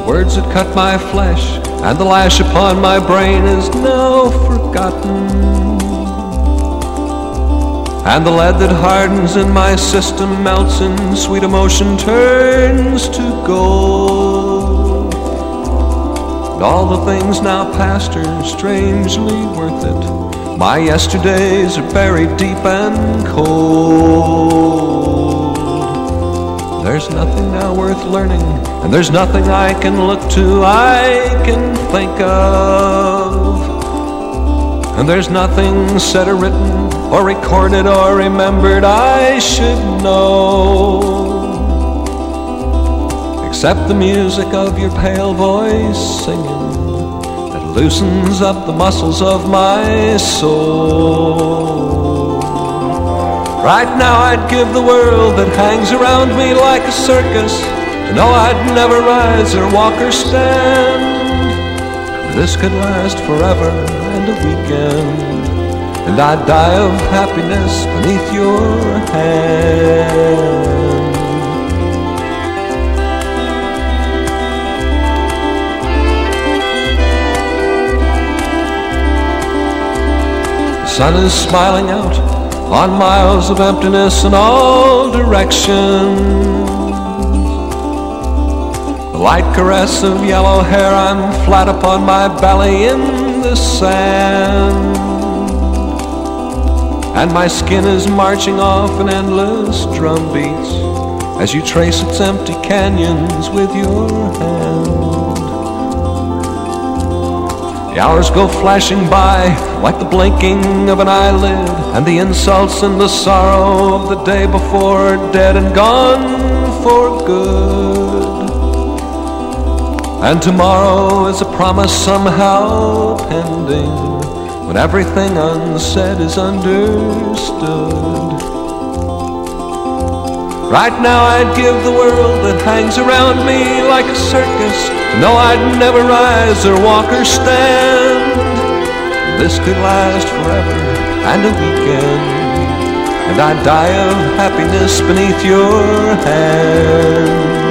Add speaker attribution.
Speaker 1: words that cut my flesh, and the lash upon my brain is now forgotten. And the lead that hardens in my system melts in sweet emotion, turns to gold. And all the things now past are strangely worth it. My yesterdays are buried deep and cold. There's nothing now worth learning, and there's nothing I can look to, I can think of. And there's nothing said or written, or recorded or remembered I should know, except the music of your pale voice singing that loosens up the muscles of my soul. Right now I'd give the world that hangs around me like a circus to know I'd never rise or walk or stand. This could last forever and a weekend, and I'd die of happiness beneath your hand. The sun is smiling out on miles of emptiness in all directions. The light caress of yellow hair, I'm flat upon my belly in the sand. And my skin is marching off in endless drum beats as you trace its empty canyons with your hand. The hours go flashing by like the blinking of an eyelid, and the insults and the sorrow of the day before are dead and gone for good. And tomorrow is a promise somehow pending, when everything unsaid is understood. Right now I'd give the world that hangs around me like a circus to know I'd never rise or walk or stand. This could last forever and a weekend, and I'd die of happiness beneath your hand.